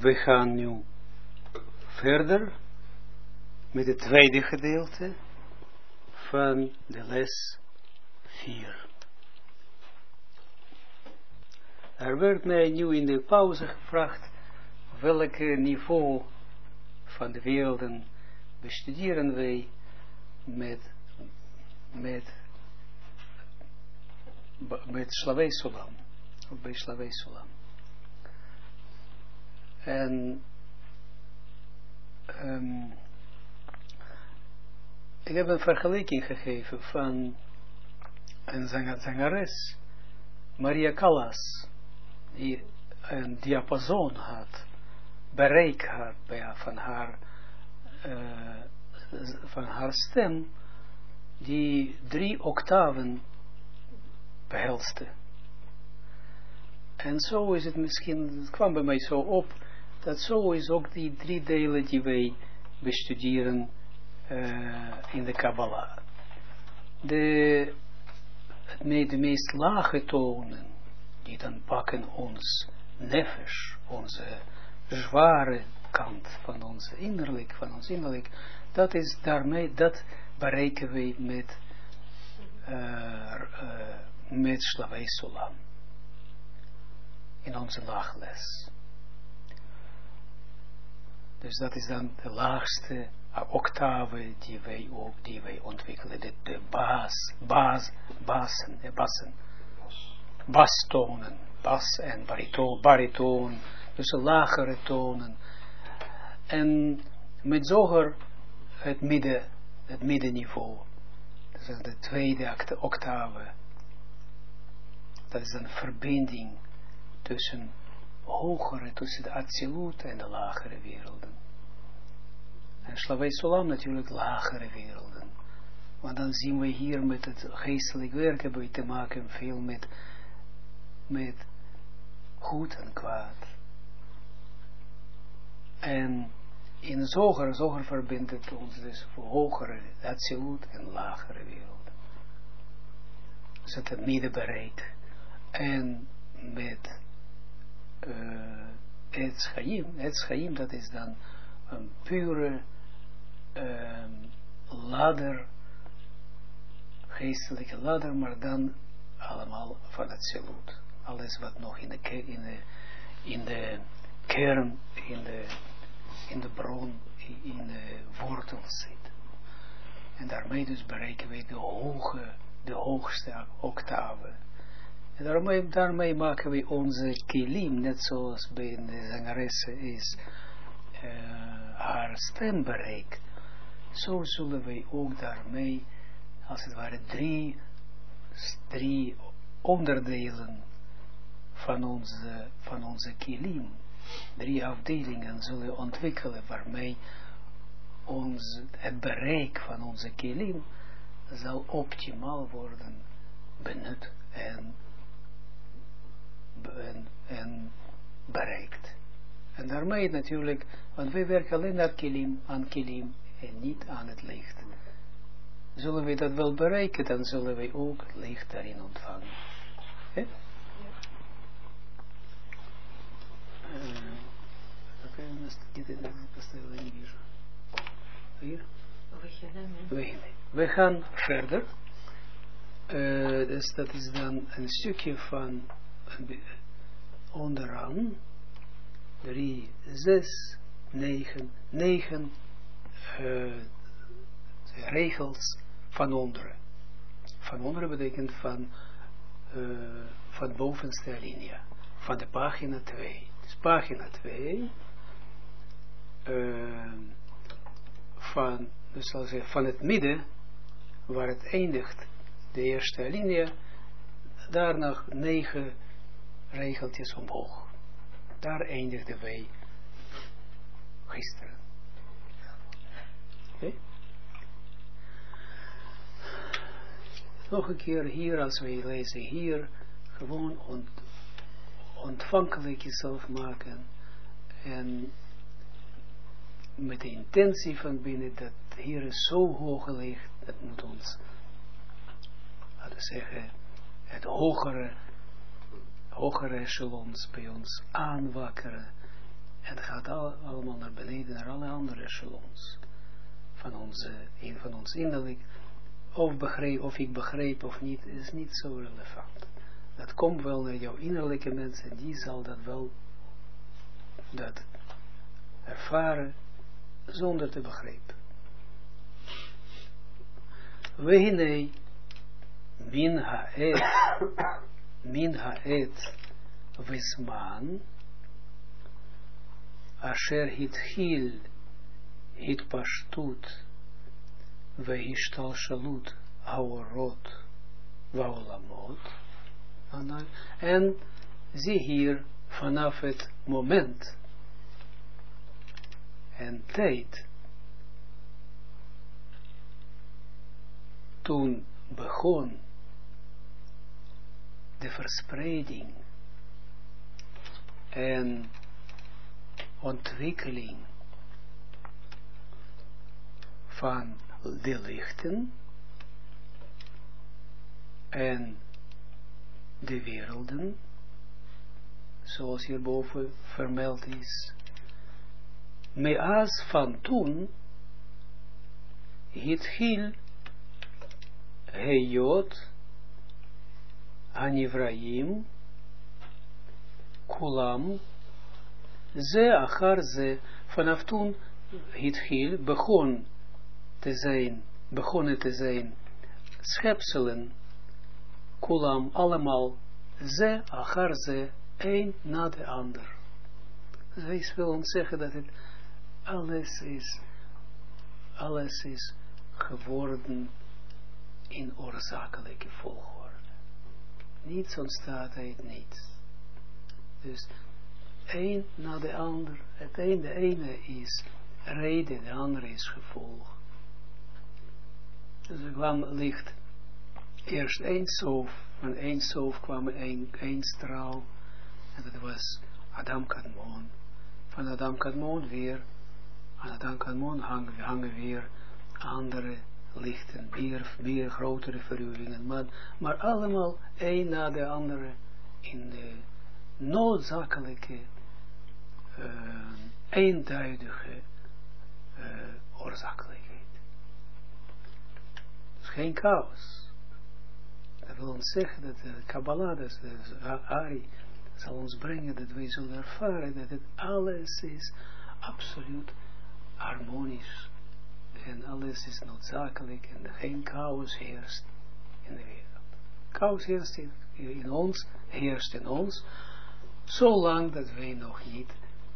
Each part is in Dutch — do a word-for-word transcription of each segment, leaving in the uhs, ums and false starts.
We gaan nu verder met het tweede gedeelte van de les vier. Er werd mij nu in de pauze gevraagd welk niveau van de werelden bestuderen wij met met met Slavei Sulam, of bij Slavei Sulam. En um, ik heb een vergelijking gegeven van een zangeres, Maria Callas, die een diapason had, bereik had bij, van, haar, uh, van haar stem, die drie octaven behelste. En zo is het misschien, het kwam bij mij zo op, dat zo is ook die drie delen die wij bestuderen uh, in de Kabbalah. De, de meest lage tonen, die dan pakken ons nefesh, onze zware kant van ons innerlijk, van ons innerlijk, dat is daarmee, dat bereiken wij met, uh, uh, met Slavei Sulam. In onze laagles. Dus dat is dan de laagste octave die wij ook, die wij ontwikkelen. De, de baas, baas, bassen, de bassen. Bastonen, bas en baritoon, baritoon. Dus de lagere tonen. En met zoger het midden, het middenniveau. Dat is de tweede octave. Dat is een verbinding tussen hogere, tussen de Atsilut en de lagere werelden. En Slavei Sulam natuurlijk lagere werelden. Maar dan zien we hier met het geestelijk werk hebben we te maken veel met, met goed en kwaad. En in Zoger, Zoger verbindt het ons dus voor hogere, Atsilut en lagere werelden. Dus het midden bereikt. En met Uh, het Chaim, het Chaim, dat is dan een pure uh, ladder, geestelijke ladder, maar dan allemaal van het Zilut. Alles wat nog in de, in de, in de kern, in de, in de bron, in de wortel zit. En daarmee dus bereiken wij de hoge, de hoogste octave. En daarmee, daarmee maken we onze kilim, net zoals bij de zangeresse is, uh, haar stem bereikt. Zo zullen wij ook daarmee, als het ware, drie, drie onderdelen van onze, van onze kilim, drie afdelingen zullen ontwikkelen, waarmee ons, het bereik van onze kilim zal optimaal worden benut en En, en bereikt. En daarmee natuurlijk, want wij werken alleen naar kilim, aan kilim en niet aan het licht. Zullen we dat wel bereiken, dan zullen wij ook het licht daarin ontvangen. Oké? Oké, hier. We gaan verder. Uh, dus dat is dan een stukje van onderaan drie, zes, negen, negen uh, regels van onderen. Van onderen betekent van uh, van bovenste alinea, van de pagina twee. Dus pagina twee uh, van, dus zal zeggen, van het midden waar het eindigt, de eerste alinea, daarna negen regeltjes omhoog. Daar eindigden wij gisteren. Okay. Nog een keer hier, als wij lezen hier, gewoon ont, ontvankelijk jezelf maken en met de intentie van binnen dat hier is zo hoog gelegd, dat moet ons, laten we zeggen, het hogere hogere echelons bij ons aanwakkeren En het gaat al, allemaal naar beneden, naar alle andere echelons. Van, onze, van ons innerlijk. Of, begreep, of ik begreep of niet, is niet zo relevant. Dat komt wel naar jouw innerlijke mensen, die zal dat wel dat ervaren zonder te begrijpen. Wehine min haet min haet visman asher hitchil hitpashtut vehishtalshalut haorot vaolamot. En zie hier vanaf het moment en tijd toen begon de verspreiding en ontwikkeling van de lichten en de werelden, zoals hierboven vermeld is. Meas van toen, hitchil heyot hanivraim kulam ze achar ze, vanaf toen hitchil begon te zijn, begonnen te zijn schepselen, kulam allemaal, ze achar ze, een na de ander. Zij wil ons zeggen dat het alles is, alles is geworden in oorzakelijke volgorde. Niets ontstaat uit niets. Dus een na de ander, het een, de ene is reden, de andere is gevolg. Dus er kwam licht, eerst één sof, van één sof kwam één, één straal, en dat was Adam Kadmon. Van Adam Kadmon weer, aan Adam Kadmon hangen, hangen weer andere lichten, meer, meer grotere verruwingen, maar, maar allemaal een na de andere in de noodzakelijke, uh, eenduidige uh, oorzakelijkheid. Dus geen chaos. Dat wil ons zeggen dat de Kabbalah, dat is Ari, zal ons brengen dat wij zullen ervaren dat het alles is absoluut harmonisch en alles is noodzakelijk en geen chaos heerst in de wereld. Chaos heerst in, in ons, heerst in ons, zolang dat wij nog niet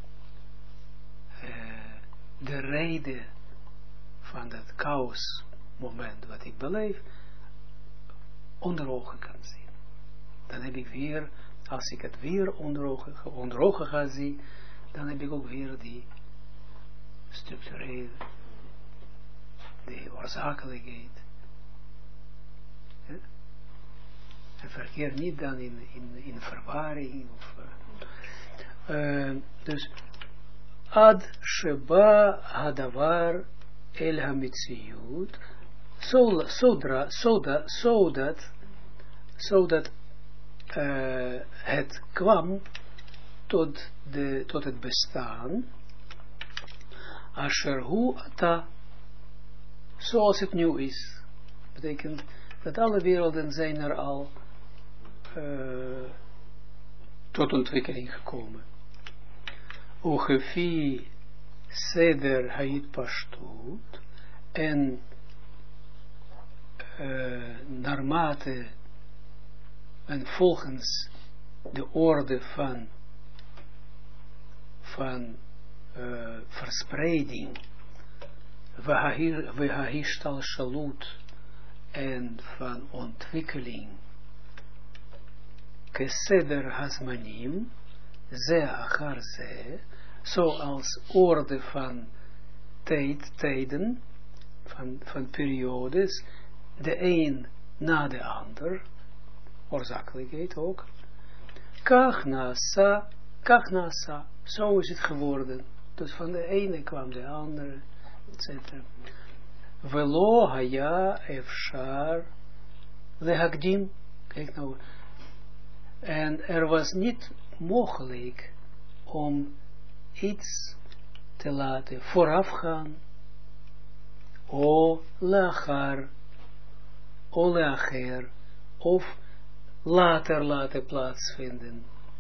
uh, de reden van dat chaos moment wat ik beleef onder ogen kan zien. Dan heb ik weer, als ik het weer onder ogen, onder ogen ga zien, dan heb ik ook weer die structurele, de oorzakelijkheid. Ja? En verkeer niet dan in, in, in verwarring. Of, uh, uh, dus, ad sheba hadavar el hamitziyut, zodra, zodat, zodat, zodat uh, het kwam tot, de, tot het bestaan, asher hu ata, zoals het nu is. Betekent dat alle werelden zijn er al uh, tot ontwikkeling gekomen. Ugefi seder hait pashtut, en uh, naarmate en volgens de orde van van uh, verspreiding, vehahishtal shalut, en van ontwikkeling, keseder hazmanim, ze achar ze, zoals orde van tijd, tijden, van, van periodes, de een na de ander, oorzakelijkheid ook, kach nasa, kach nasa, zo is het geworden. Dus van de ene kwam de andere, et cetera. Velo haya efshar lehagdim. Kijk nou. En er was niet mogelijk om iets te laten voorafgaan, o lachar, o lacher, of later laten plaatsvinden.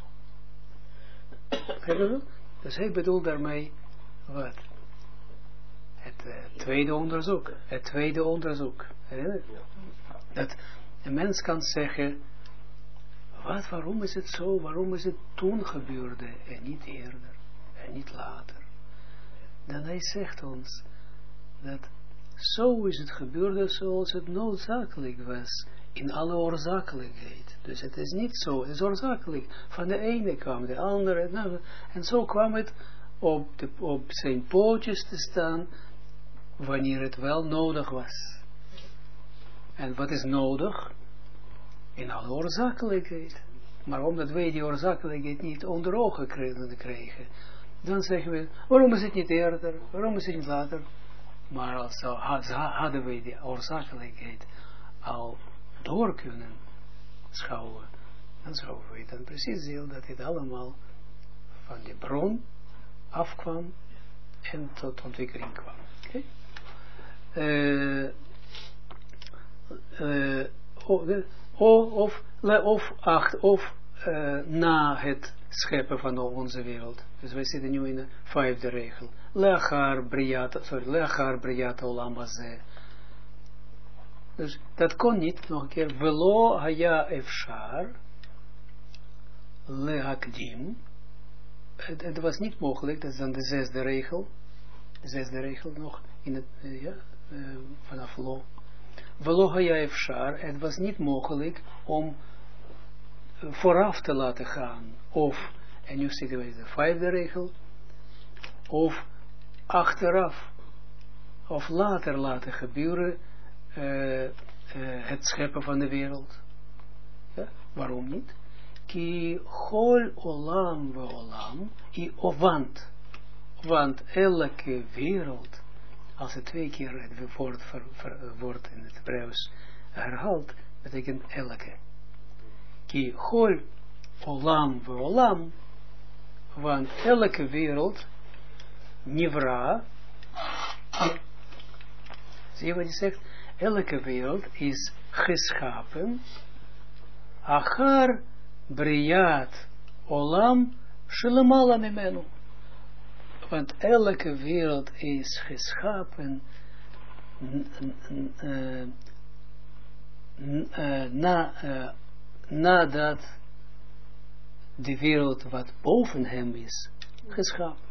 Dus hij bedoelt daarmee wat? Het uh, tweede onderzoek. Het tweede onderzoek. Dat een mens kan zeggen, wat, waarom is het zo? Waarom is het toen gebeurde en niet eerder en niet later? Dan hij zegt ons dat zo is het gebeurde zoals het noodzakelijk was in alle oorzakelijkheid. Dus het is niet zo, het is oorzakelijk. Van de ene kwam de andere, nou, en zo kwam het op, de, op zijn pootjes te staan wanneer het wel nodig was. En wat is nodig? In alle oorzakelijkheid. Maar omdat wij die oorzakelijkheid niet onder ogen krijgen, dan zeggen we, waarom is het niet eerder? Waarom is het niet later? Maar als hadden wij die oorzakelijkheid al door kunnen schouwen, dan zouden we dan precies zien dat het allemaal van de bron afkwam en tot ontwikkeling kwam. Okay? Uh, uh, of, of, acht, of uh, na het scheppen van onze wereld. Dus wij zitten nu in de vijfde regel. Lechar briata, sorry, lechar briata olam hazeh. Dus dat kon niet, nog een keer, velo haya efshar lehakdim. Het, het was niet mogelijk, dat is dan de zesde regel. De zesde regel nog, in het, uh, ja, uh, vanaf lo. Velo haya efshar, het was niet mogelijk om uh, vooraf te laten gaan, of, en nu zitten we in de vijfde regel, of achteraf, of later laten gebeuren, Uh, uh, het scheppen van de wereld. Ja? Waarom niet? Ki chol olam ve olam, i want, want elke wereld, als het twee keer het woord, ver, ver, woord in het Hebreeuws herhaalt, betekent elke. Ki chol olam ve olam, want elke wereld, nivra, zie je wat hij zegt? Elke wereld is geschapen, achar briat olam shelemala mimenu. Want elke wereld is geschapen na, uh, nadat de wereld wat boven hem is geschapen.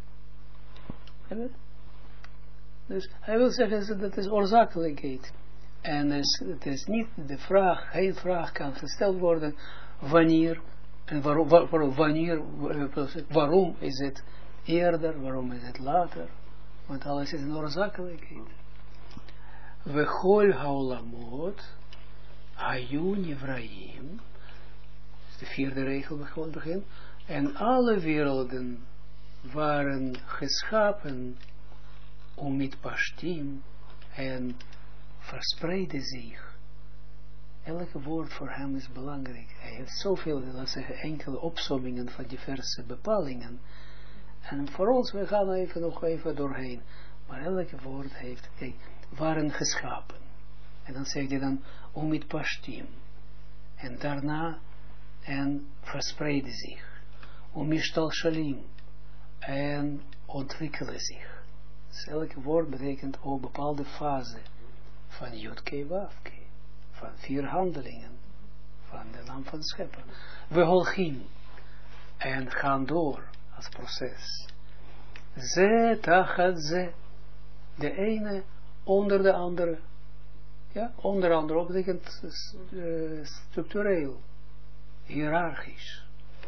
Dus hij wil zeggen dat is oorzakelijkheid. En dus, het is niet de vraag, geen vraag kan gesteld worden wanneer, en waarom, waar, wanneer, waarom is het eerder, waarom is het later. Want alles is een oorzakelijkheid. We chol haolamot, hayu nivraim, de vierde regel begon begin, en alle werelden waren geschapen om met pashtim en verspreiden zich. Elke woord voor hem is belangrijk. Hij heeft zoveel, laten zeggen, enkele opsommingen van diverse bepalingen. En voor ons, we gaan even nog even doorheen. Maar elke woord heeft, kijk, waren geschapen. En dan zegt hij dan, om met pashtim. En daarna, en verspreiden zich. Om mishtal shalim. En ontwikkelen zich. Dus elke woord betekent ook een bepaalde fase van Yud-Kei Wav-Kei, van vier handelingen, van de naam van scheppen. We holgim en gaan door als proces. Ze tachat ze, de ene onder de andere, ja, onder andere betekent uh, structureel, hiërarchisch.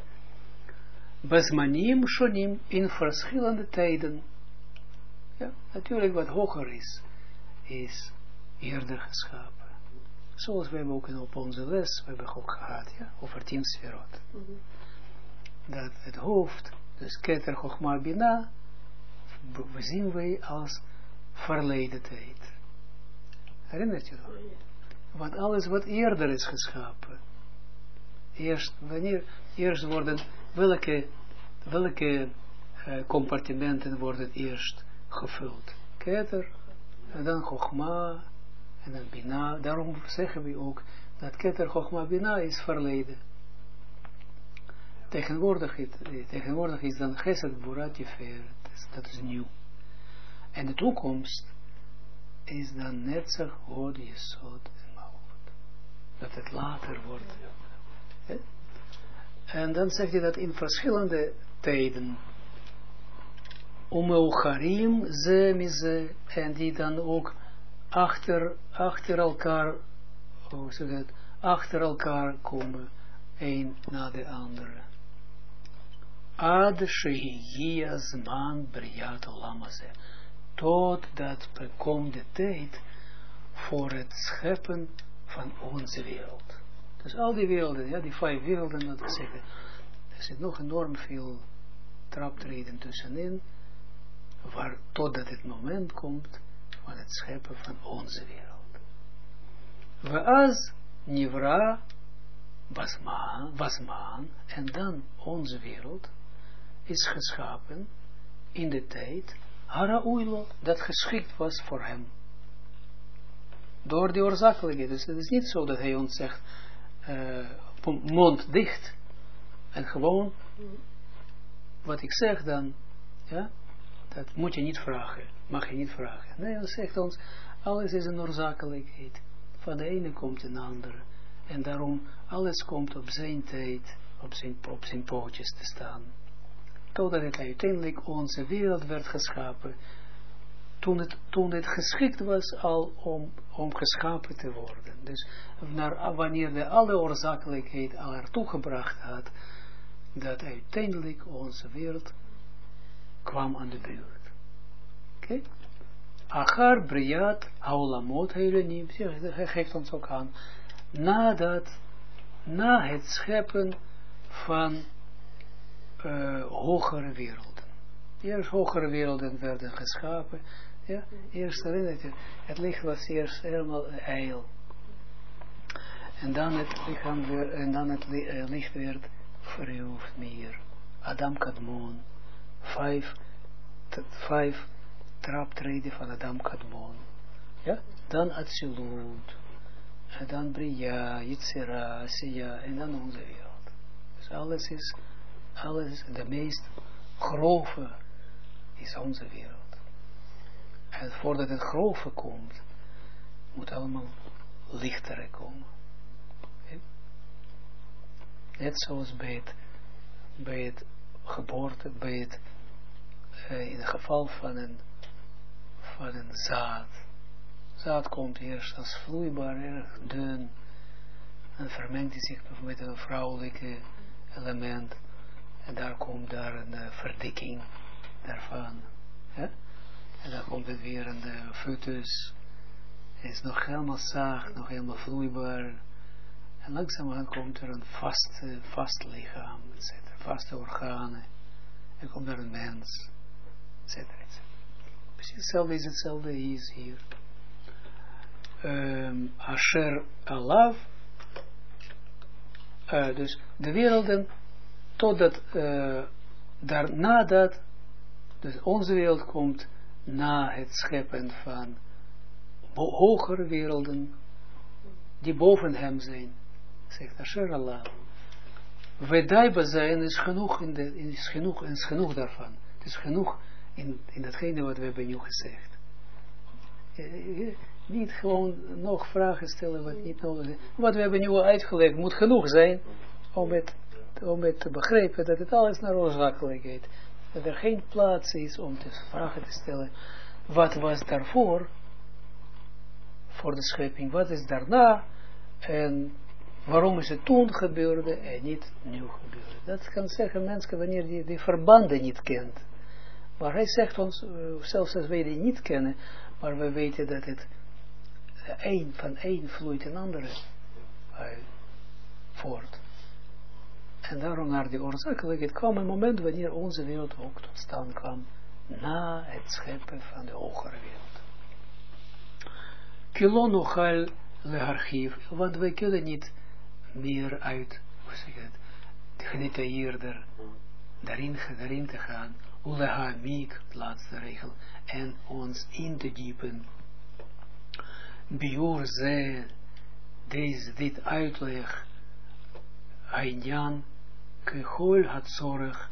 Bezmanim shonim in verschillende tijden. Ja, natuurlijk wat hoger is, is eerder geschapen. Zoals we hebben ook op onze les, we hebben ook gehad, ja, over tien sferot. Mm-hmm. Dat het hoofd, dus Keter Chochma Bina, we zien wij als verleden tijd. Herinnert je dat? Want alles wat eerder is geschapen, eerst, wanneer, eerst worden, welke, welke uh, compartimenten worden eerst gevuld. Keter, en dan Chogma, en dan Bina. Daarom zeggen we ook dat Keter, Chogma, Bina is verleden. Tegenwoordig, het, tegenwoordig is dan Chesed, Gvura, Tiferet. Dat is nieuw. En de toekomst is dan Netzach, Hod, Yesod en Malchut. Dat het later wordt. Ja? En dan zegt hij dat in verschillende tijden. Umeucharim, ze, mize, en die dan ook achter, achter elkaar, hoe zeg het, achter elkaar komen, een na de andere. Ad shehigia zman briat olam hazeh. Totdat komt de tijd voor het scheppen van onze wereld. Dus al die werelden, ja, die vijf werelden, dat we zeggen, er zit nog enorm veel traptreden tussenin, waar totdat het moment komt van het scheppen van onze wereld. We als Nivra wasmaan, wasmaan, en dan onze wereld is geschapen in de tijd Haraoilo, dat geschikt was voor hem. Door die oorzakelijkheid. Dus het is niet zo dat hij ons zegt, uh, mond dicht, en gewoon, wat ik zeg dan, ja, dat moet je niet vragen, mag je niet vragen. Nee, hij zegt ons, alles is een oorzakelijkheid. Van de ene komt een andere. En daarom, alles komt op zijn tijd, op zijn, op zijn pootjes te staan. Totdat het uiteindelijk onze wereld werd geschapen, toen het, toen het geschikt was al om, om geschapen te worden. Dus naar, wanneer de alle oorzakelijkheid al ertoe gebracht had, dat uiteindelijk onze wereld kwam aan de beurt. Oké? Okay? Achar briat haulamot heilenim, hij geeft ons ook aan, nadat, na het scheppen van Uh, hogere werelden. Eerst hogere werelden werden geschapen. Ja, eerst herinnert je, het licht was eerst helemaal ijl. En dan het lichaam weer, en dan het li, uh, licht werd verhoogd meer. Adam Kadmon. Vijf, t, vijf traptreden van Adam Kadmon. Ja, dan Atsilut. En dan Bria, Yitzira, Siya, en dan onze wereld. Dus alles is alles, de meest grove is onze wereld. En voordat het grove komt, moet allemaal lichtere komen. Okay? Net zoals bij het, bij het geboorte, bij het, uh, in het geval van een, van een zaad. Zaad komt eerst als vloeibaar, erg dun, en vermengt hij zich met een vrouwelijke element. En daar komt daar een uh, verdikking daarvan. Ja? En dan komt het weer een uh, foetus. Het is nog helemaal zacht, nog helemaal vloeibaar. En langzamerhand komt er een vast, uh, vast lichaam, et cetera. Vaste organen. En komt er een mens, et cetera, et cetera. Precies hetzelfde is hetzelfde is hier. Um, Asher Alav. Uh, dus de werelden, totdat, uh, daarna dat, dus onze wereld komt na het scheppen van hogere werelden, die boven hem zijn, zegt Asher Allah. Wedaiba zijn is genoeg, in de, is genoeg, is genoeg daarvan. Het is genoeg in, in datgene wat we hebben nu gezegd. Uh, niet gewoon nog vragen stellen wat niet nodig is. Wat we hebben nu al uitgelegd moet genoeg zijn om het, om het te begrijpen dat het alles naar oorzakelijkheid. Dat er geen plaats is om te vragen te stellen wat was daarvoor voor de schepping, wat is daarna en waarom is het toen gebeurde en niet nu gebeurde. Dat kan zeggen mensen wanneer die, die verbanden niet kent. Maar hij zegt ons, uh, zelfs als wij die niet kennen, maar we weten dat het een van één vloeit een andere uit voort. En daarom naar die oorzakelijkheid kwam een moment wanneer onze wereld ook tot stand kwam na het scheppen van de hogere wereld. Kilon nochal leharchief, want wij kunnen niet meer uit, hoe zeg je het, gedetailleerder daarin, daarin te gaan, uleha miek, laatste regel, en ons in te diepen, biur ze, deze, dit uitleg, Ainyan, kehol had zorg,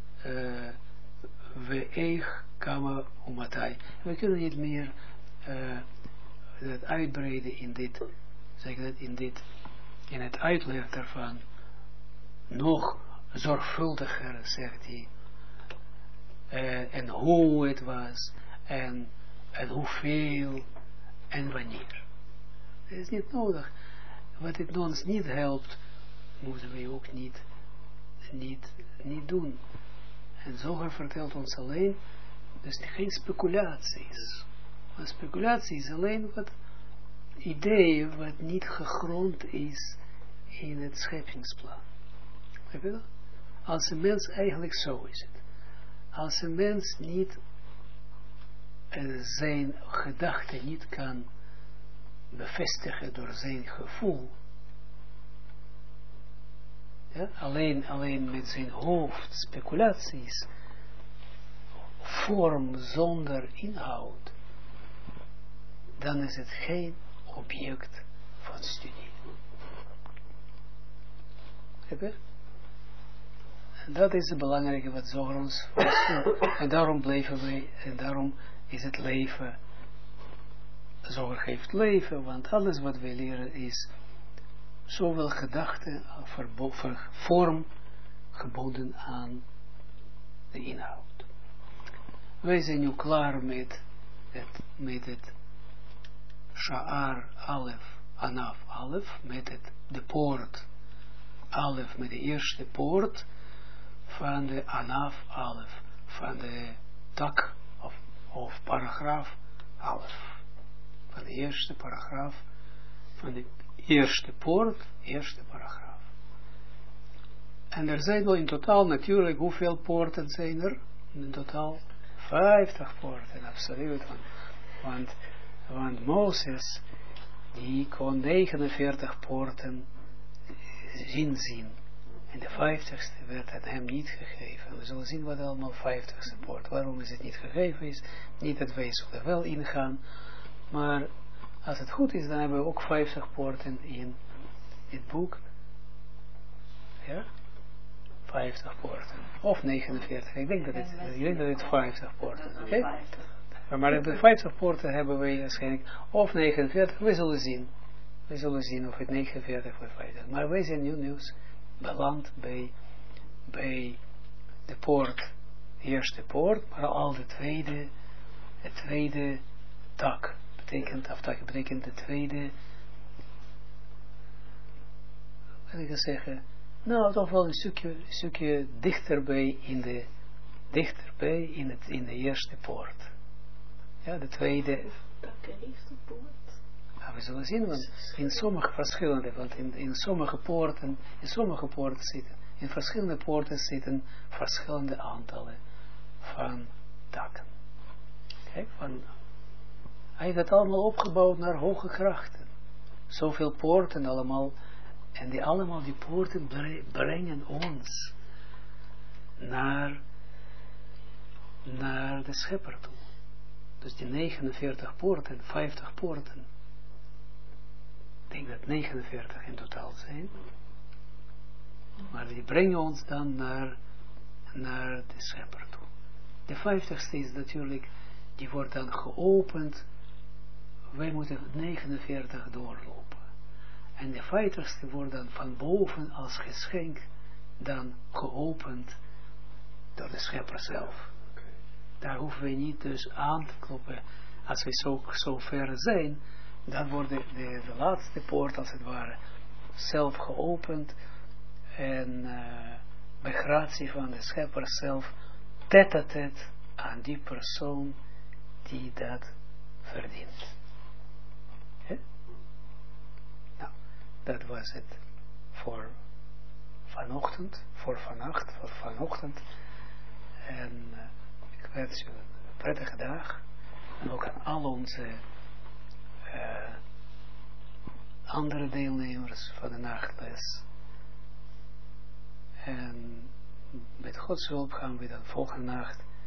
we eich kama umatai. We kunnen niet meer uh, dat uitbreiden in dit, zeg dat, in dit, in het uitleg daarvan, nog zorgvuldiger, zegt hij, uh, en hoe het was, en, en hoeveel, en wanneer. Het is niet nodig. Wat het ons niet helpt, moeten we ook niet, niet, niet doen. En Zohar vertelt ons alleen, dus geen speculaties. Maar speculatie is alleen wat idee, wat niet gegrond is in het scheppingsplan. Heb je dat? Als een mens, eigenlijk zo is het. Als een mens niet uh, zijn gedachten niet kan bevestigen door zijn gevoel, ja, alleen, alleen met zijn hoofd speculaties, vorm zonder inhoud, dan is het geen object van studie. Heb je? En dat is het belangrijke wat Zohar ons voorstelt. En daarom blijven wij, en daarom is het leven, Zohar geeft leven, want alles wat wij leren is zowel gedachte, vorm, gebonden aan de inhoud. Wij zijn nu klaar met het, met het Sha'ar Alef, Anaf Alef, met het, de poort Alef, met de eerste poort van de Anaf Alef, van de tak of, of paragraaf Alef, van de eerste paragraaf van de eerste poort, eerste paragraaf. En er zijn wel in totaal natuurlijk, hoeveel poorten zijn er? In totaal vijftig poorten, absoluut. Want, want, want Mozes, die kon negenenveertig poorten inzien. En de vijftigste werd aan hem niet gegeven. We zullen zien wat allemaal vijftigste poort. Waarom is het niet gegeven is? Niet dat wij zullen wel ingaan, maar als het goed is, dan hebben we ook vijftig poorten in het boek. Ja? vijftig poorten. Of negenenveertig. Ik denk dat het, ik denk dat het vijftig poorten is. Oké? Okay? Maar de vijftig poorten hebben we waarschijnlijk. Of negenenveertig. We zullen zien. We zullen zien of het negenenveertig of vijftig. Maar wij zijn nu nieuws beland bij, bij de poort. De eerste poort. Maar al de tweede. De tweede tak. Betekent, aftak betekent de tweede, wat ik zeggen, nou toch wel een stukje, een stukje dichterbij in de, dichterbij in het, in de eerste poort. Ja, de tweede. Dat heeft de poort. Ja, we zullen zien, want in sommige verschillende, want in, in sommige poorten, in sommige poorten zitten, in verschillende poorten zitten verschillende aantallen van takken. Kijk, van hij heeft het allemaal opgebouwd naar hoge krachten. Zoveel poorten allemaal. En die allemaal, die poorten brengen ons naar, naar de schepper toe. Dus die negenenveertig poorten, vijftig poorten. Ik denk dat negenenveertig in totaal zijn. Maar die brengen ons dan naar, naar de schepper toe. De vijftigste is natuurlijk, die wordt dan geopend. Wij moeten negenenveertig doorlopen. En de vijftigste wordt dan van boven als geschenk dan geopend door de schepper zelf. Daar hoeven we niet dus aan te kloppen. Als we zo, zo ver zijn, dan wordt de, de, de laatste poort als het ware zelf geopend. En uh, bij gratie van de schepper zelf tête-à-tête aan die persoon die dat verdient. Dat was het voor vanochtend, voor vannacht, voor vanochtend. En uh, ik wens u een prettige dag. En ook aan al onze uh, andere deelnemers van de nachtles. En met Gods hulp gaan we dan volgende nacht